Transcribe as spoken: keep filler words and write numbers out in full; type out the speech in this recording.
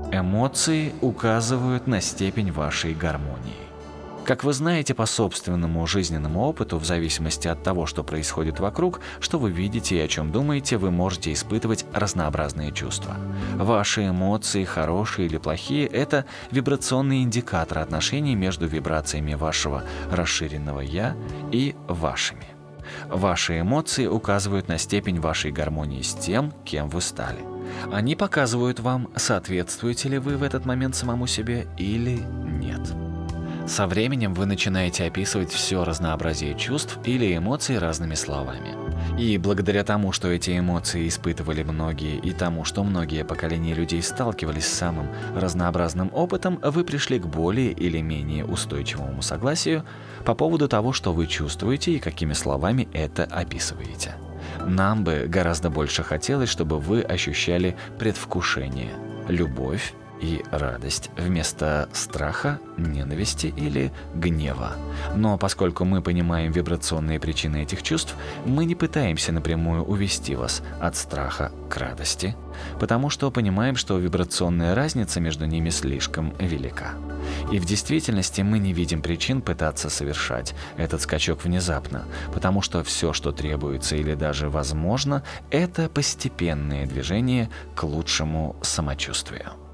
Эмоции указывают на степень вашей гармонии. Как вы знаете по собственному жизненному опыту, в зависимости от того, что происходит вокруг, что вы видите и о чем думаете, вы можете испытывать разнообразные чувства. Ваши эмоции, хорошие или плохие, это вибрационный индикатор отношений между вибрациями вашего расширенного «я» и вашими. Ваши эмоции указывают на степень вашей гармонии с тем, кем вы стали. Они показывают вам, соответствуете ли вы в этот момент самому себе или нет. Со временем вы начинаете описывать все разнообразие чувств или эмоций разными словами. И благодаря тому, что эти эмоции испытывали многие, и тому, что многие поколения людей сталкивались с самым разнообразным опытом, вы пришли к более или менее устойчивому согласию по поводу того, что вы чувствуете и какими словами это описываете. Нам бы гораздо больше хотелось, чтобы вы ощущали предвкушение, любовь и радость вместо страха, ненависти или гнева. Но поскольку мы понимаем вибрационные причины этих чувств, мы не пытаемся напрямую увести вас от страха к радости, потому что понимаем, что вибрационная разница между ними слишком велика. И в действительности мы не видим причин пытаться совершать этот скачок внезапно, потому что все, что требуется или даже возможно, это постепенное движение к лучшему самочувствию.